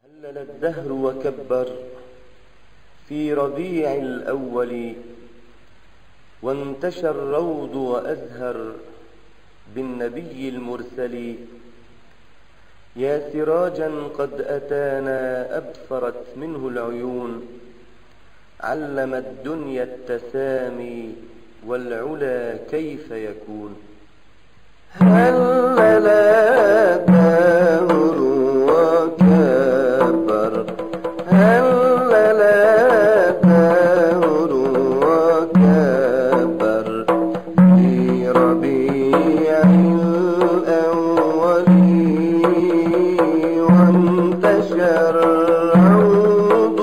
هلل الدهر وكبر في ربيع الأول، وانتشى الروض وأزهر بالنبي المرسل. يا سراجا قد أتانا أبصرت منه العيون، علم الدنيا التسامي والعلا كيف يكون. هلل الدهر وكبر، هلل الدهر وكبر في ربيع الأول، وانتشر الروض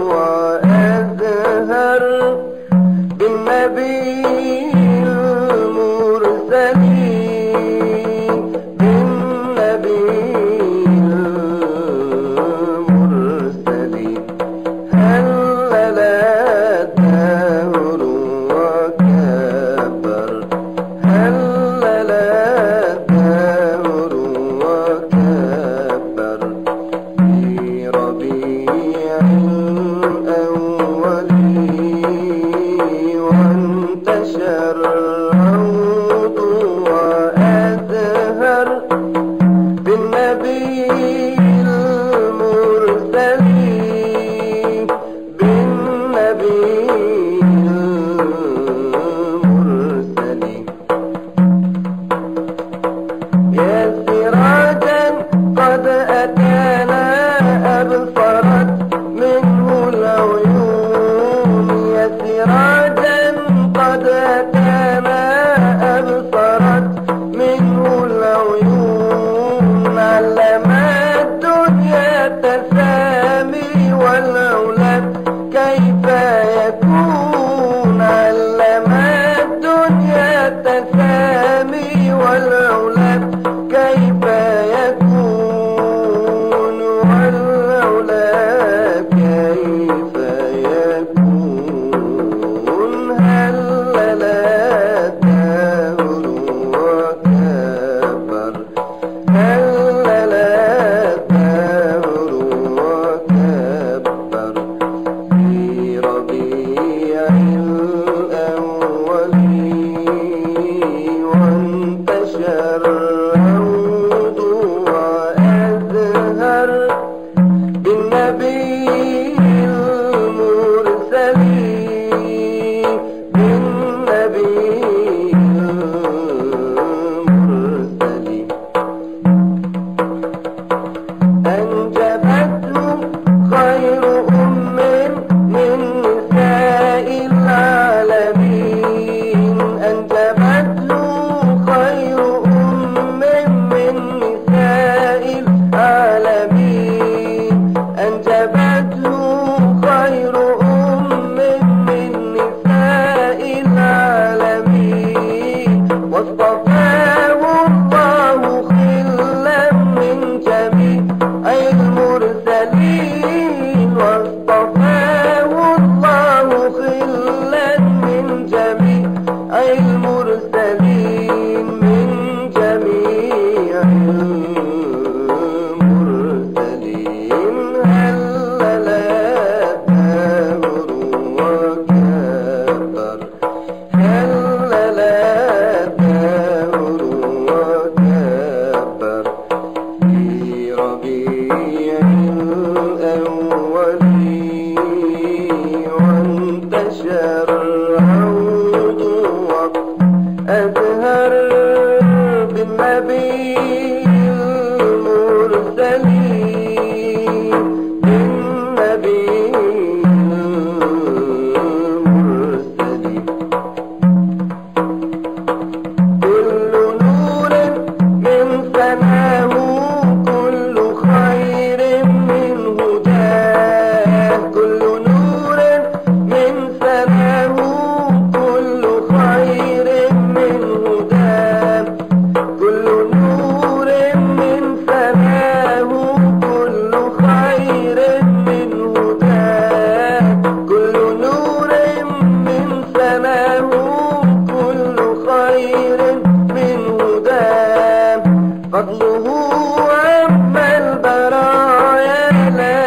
وأزهر بالنبي المرسل، هلل الدهر وكبر، هلل الدهر وكبر في ربيع الأول، وانتشر الروض وأزهر بالنبي المرسل، يا سراجا قد أتانا أبصرت منه العيون، يا سراجا قد أتانا أبصرت منه العيون، علم الدنيا التسامي والعلا كيف يكون، علم الدنيا التسامي والعلا كيف يكون، والعلا كيف يكون. هلل الدهر وكبر، هلل الدهر وكبر في ربيع الأول، وانتشر الروض وأزهر بالنبي المرسل، بالنبي المرسل. أنجبته خير أم من نساء العالمين، أنجبته خير أم من نساء العالمين، أنجبته خير أم من نساء العالمين، واصطفاه الله خلا من جميع المرسلين، واصطفاه الله خلا من جميع المرسلين، من جميع المرسلين. هلل الدهر وكبر، هلل الدهر وكبر في ربيع الأول، وانتشر الروض وأزهر بالنبي المرسل، بالنبي المرسل. كل نور من سماه، كل خير من هداه، كل نور من سماه، كل خير من هداه، كل نور من سماه، كل خير من هداه، كل نور من سماه، كل خير من هداه، فضله عم البرايا لا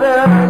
بعد